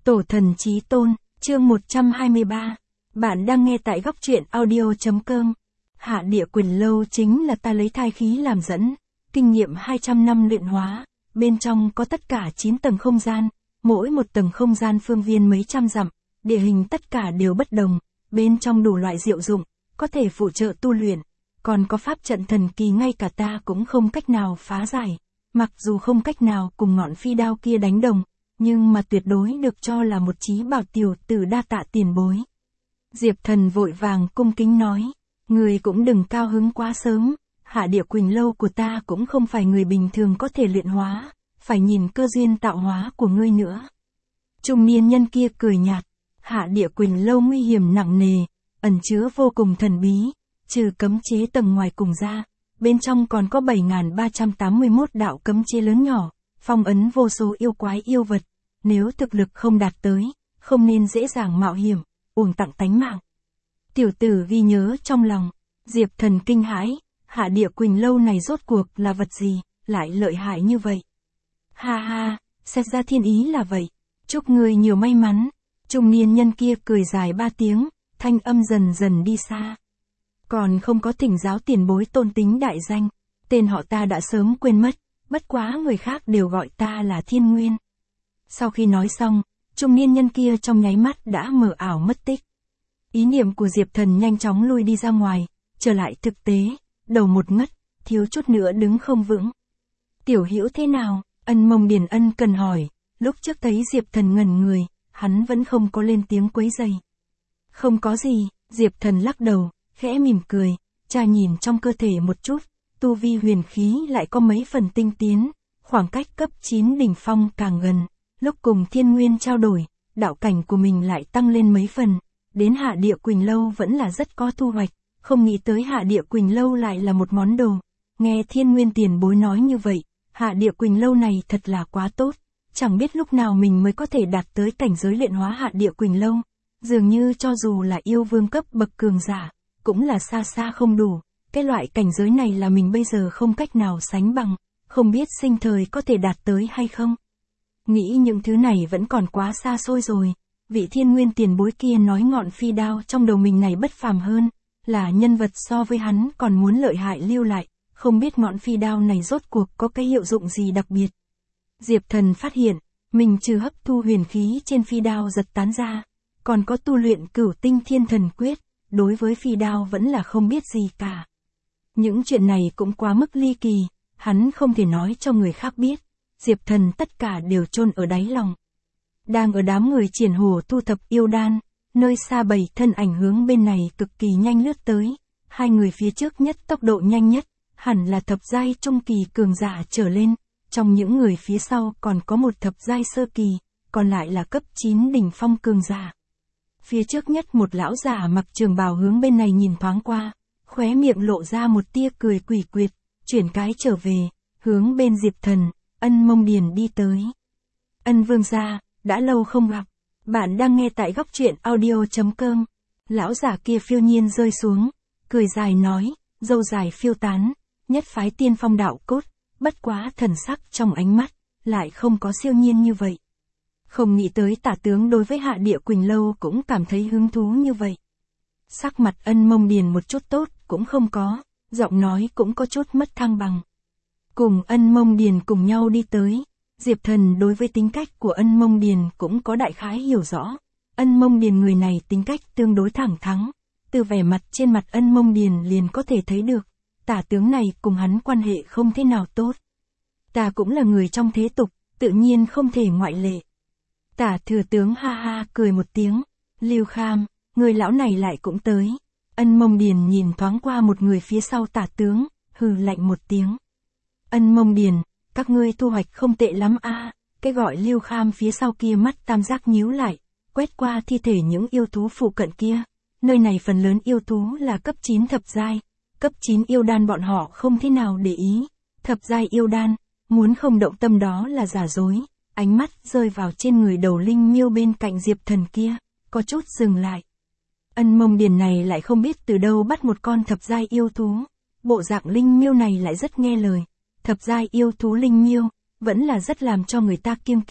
Tổ thần chí tôn, chương 123. Bạn đang nghe tại góc truyện audio.com. Hạ địa quyền lâu chính là ta lấy thai khí làm dẫn, kinh nghiệm 200 năm luyện hóa, bên trong có tất cả 9 tầng không gian, mỗi một tầng không gian phương viên mấy trăm dặm, địa hình tất cả đều bất đồng, bên trong đủ loại diệu dụng, có thể phụ trợ tu luyện, còn có pháp trận thần kỳ ngay cả ta cũng không cách nào phá giải, mặc dù không cách nào cùng ngọn phi đao kia đánh đồng, nhưng mà tuyệt đối được cho là một chí bảo tiểu tử đa tạ tiền bối. Diệp Thần vội vàng cung kính nói, người cũng đừng cao hứng quá sớm, Hạ địa Quỳnh lâu của ta cũng không phải người bình thường có thể luyện hóa, phải nhìn cơ duyên tạo hóa của ngươi nữa. Trung niên nhân kia cười nhạt, Hạ địa Quỳnh lâu nguy hiểm nặng nề, ẩn chứa vô cùng thần bí, trừ cấm chế tầng ngoài cùng ra, bên trong còn có 7.381 đạo cấm chế lớn nhỏ, phong ấn vô số yêu quái yêu vật, nếu thực lực không đạt tới, không nên dễ dàng mạo hiểm, uổng tặng tánh mạng. Tiểu tử ghi nhớ trong lòng, Diệp Thần kinh hãi, Hạ địa Quỳnh lâu này rốt cuộc là vật gì, lại lợi hại như vậy. Ha ha, xét ra thiên ý là vậy, chúc ngươi nhiều may mắn. Trung niên nhân kia cười dài 3 tiếng, thanh âm dần dần đi xa. Còn không có thỉnh giáo tiền bối tôn tính đại danh, tên họ ta đã sớm quên mất, bất quá người khác đều gọi ta là Thiên Nguyên. Sau khi nói xong, trung niên nhân kia trong nháy mắt đã mờ ảo mất tích. Ý niệm của Diệp Thần nhanh chóng lui đi ra ngoài, trở lại thực tế, đầu một ngất, thiếu chút nữa đứng không vững. Tiểu Hữu thế nào? Ân Mông Điền ân cần hỏi, lúc trước thấy Diệp Thần ngẩn người, hắn vẫn không có lên tiếng quấy rầy. Không có gì, Diệp Thần lắc đầu, khẽ mỉm cười, tra nhìn trong cơ thể một chút, tu vi huyền khí lại có mấy phần tinh tiến, khoảng cách cấp 9 đỉnh phong càng gần, lúc cùng Thiên Nguyên trao đổi, đạo cảnh của mình lại tăng lên mấy phần, đến Hạ địa Quỳnh lâu vẫn là rất có thu hoạch, không nghĩ tới Hạ địa Quỳnh lâu lại là một món đồ. Nghe Thiên Nguyên tiền bối nói như vậy, Hạ địa Quỳnh lâu này thật là quá tốt, chẳng biết lúc nào mình mới có thể đạt tới cảnh giới luyện hóa Hạ địa Quỳnh lâu, dường như cho dù là yêu vương cấp bậc cường giả, cũng là xa xa không đủ, cái loại cảnh giới này là mình bây giờ không cách nào sánh bằng, không biết sinh thời có thể đạt tới hay không. Nghĩ những thứ này vẫn còn quá xa xôi rồi, vị Thiên Nguyên tiền bối kia nói ngọn phi đao trong đầu mình này bất phàm hơn, là nhân vật so với hắn còn muốn lợi hại lưu lại, không biết ngọn phi đao này rốt cuộc có cái hiệu dụng gì đặc biệt. Diệp Thần phát hiện, mình trừ hấp thu huyền khí trên phi đao giật tán ra, còn có tu luyện Cửu Tinh Thiên Thần Quyết, đối với phi đao vẫn là không biết gì cả. Những chuyện này cũng quá mức ly kỳ, hắn không thể nói cho người khác biết, Diệp Thần tất cả đều chôn ở đáy lòng. Đang ở đám người triển hồ thu thập yêu đan, nơi xa 7 thân ảnh hướng bên này cực kỳ nhanh lướt tới, hai người phía trước nhất tốc độ nhanh nhất, hẳn là thập giai trung kỳ cường giả trở lên, trong những người phía sau còn có một thập giai sơ kỳ, còn lại là cấp 9 đỉnh phong cường giả. Phía trước nhất một lão giả mặc trường bào hướng bên này nhìn thoáng qua, khóe miệng lộ ra một tia cười quỷ quyệt, chuyển cái trở về, hướng bên Diệp Thần, Ân Mông Điền đi tới. Ân vương gia, đã lâu không gặp, bạn đang nghe tại góc truyện audio.com. Lão giả kia phiêu nhiên rơi xuống, cười dài nói, râu dài phiêu tán, nhất phái tiên phong đạo cốt, bất quá thần sắc trong ánh mắt, lại không có siêu nhiên như vậy. Không nghĩ tới tả tướng đối với Hạ địa Quỳnh lâu cũng cảm thấy hứng thú như vậy. Sắc mặt Ân Mông Điền một chút tốt cũng không có, giọng nói cũng có chút mất thăng bằng. Cùng Ân Mông Điền cùng nhau đi tới, Diệp Thần đối với tính cách của Ân Mông Điền cũng có đại khái hiểu rõ. Ân Mông Điền người này tính cách tương đối thẳng thắn, từ vẻ mặt trên mặt Ân Mông Điền liền có thể thấy được, tả tướng này cùng hắn quan hệ không thế nào tốt. Ta cũng là người trong thế tục, tự nhiên không thể ngoại lệ. Tả thừa tướng ha ha cười một tiếng, Lưu Kham, người lão này lại cũng tới. Ân Mông Điền nhìn thoáng qua một người phía sau tả tướng, hừ lạnh một tiếng. Ân Mông Điền, các ngươi thu hoạch không tệ lắm a. Cái gọi Lưu Kham phía sau kia mắt tam giác nhíu lại, quét qua thi thể những yêu thú phụ cận kia. Nơi này phần lớn yêu thú là cấp 9 thập giai, cấp 9 yêu đan bọn họ không thế nào để ý. Thập giai yêu đan, muốn không động tâm đó là giả dối. Ánh mắt rơi vào trên người đầu linh miêu bên cạnh Diệp Thần kia, có chút dừng lại. Ân Mông Điền này lại không biết từ đâu bắt một con thập giai yêu thú, bộ dạng linh miêu này lại rất nghe lời. Thập giai yêu thú linh miêu, vẫn là rất làm cho người ta kiêng kỵ,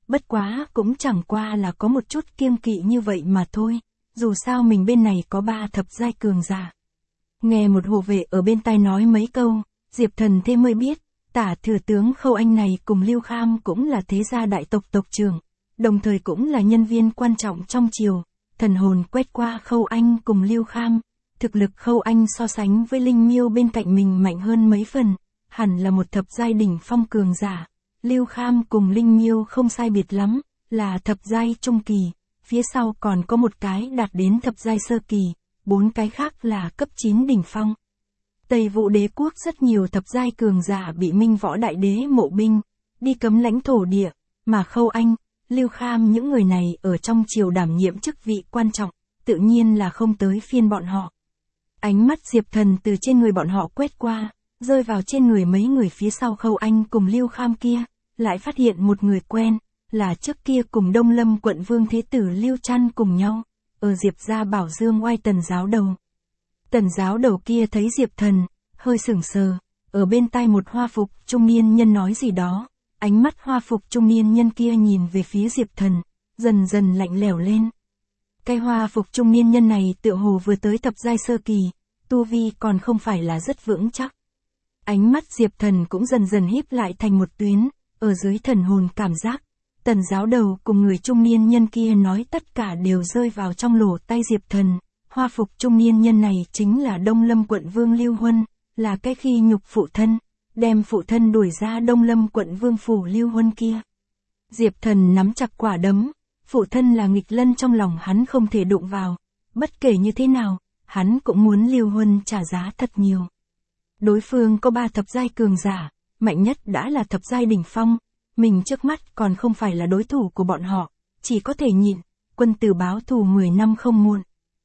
bất quá cũng chẳng qua là có một chút kiêng kỵ như vậy mà thôi, dù sao mình bên này có 3 thập giai cường giả. Nghe một hộ vệ ở bên tai nói mấy câu, Diệp Thần thêm mới biết, Tả thừa tướng Khâu Anh này cùng Lưu Kham cũng là thế gia đại tộc tộc trưởng, đồng thời cũng là nhân viên quan trọng trong triều. Thần hồn quét qua Khâu Anh cùng Lưu Kham, thực lực Khâu Anh so sánh với Linh Miêu bên cạnh mình mạnh hơn mấy phần, hẳn là một thập giai đỉnh phong cường giả. Lưu Kham cùng Linh Miêu không sai biệt lắm, là thập giai trung kỳ, phía sau còn có một cái đạt đến thập giai sơ kỳ, 4 cái khác là cấp 9 đỉnh phong. Tây Vũ Đế quốc rất nhiều thập giai cường giả bị Minh Võ Đại Đế mộ binh, đi cấm lãnh thổ địa, mà Khâu Anh, Lưu Kham những người này ở trong triều đảm nhiệm chức vị quan trọng, tự nhiên là không tới phiên bọn họ. Ánh mắt Diệp Thần từ trên người bọn họ quét qua, rơi vào trên người mấy người phía sau Khâu Anh cùng Lưu Kham kia, lại phát hiện một người quen, là trước kia cùng Đông Lâm quận Vương Thế Tử Lưu Trăn cùng nhau, ở Diệp gia Bảo Dương oai Tần giáo đầu. Tần giáo đầu kia thấy Diệp Thần, hơi sững sờ, ở bên tai một hoa phục trung niên nhân nói gì đó, ánh mắt hoa phục trung niên nhân kia nhìn về phía Diệp Thần, dần dần lạnh lẽo lên. Cái hoa phục trung niên nhân này tựa hồ vừa tới thập giai sơ kỳ, tu vi còn không phải là rất vững chắc. Ánh mắt Diệp Thần cũng dần dần híp lại thành một tuyến, ở dưới thần hồn cảm giác, Tần giáo đầu cùng người trung niên nhân kia nói tất cả đều rơi vào trong lỗ tai Diệp Thần. Hoa phục trung niên nhân này chính là Đông Lâm quận Vương Lưu Huân, là cái khi nhục phụ thân, đem phụ thân đuổi ra Đông Lâm quận Vương phủ Lưu Huân kia. Diệp Thần nắm chặt quả đấm, phụ thân là nghịch lân trong lòng hắn không thể đụng vào, bất kể như thế nào, hắn cũng muốn Lưu Huân trả giá thật nhiều. Đối phương có 3 thập giai cường giả, mạnh nhất đã là thập giai đỉnh phong, mình trước mắt còn không phải là đối thủ của bọn họ, chỉ có thể nhịn, quân tử báo thù 10 năm không muộn.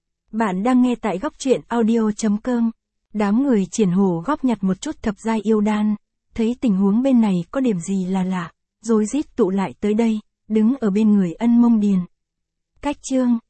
Bạn đang nghe tại góc truyện audio.com. Đám người Triển Hổ góp nhặt một chút thập giai yêu đan, thấy tình huống bên này có điểm gì là lạ, rồi rít tụ lại tới đây, đứng ở bên người Ân Mông Điền. Cách chương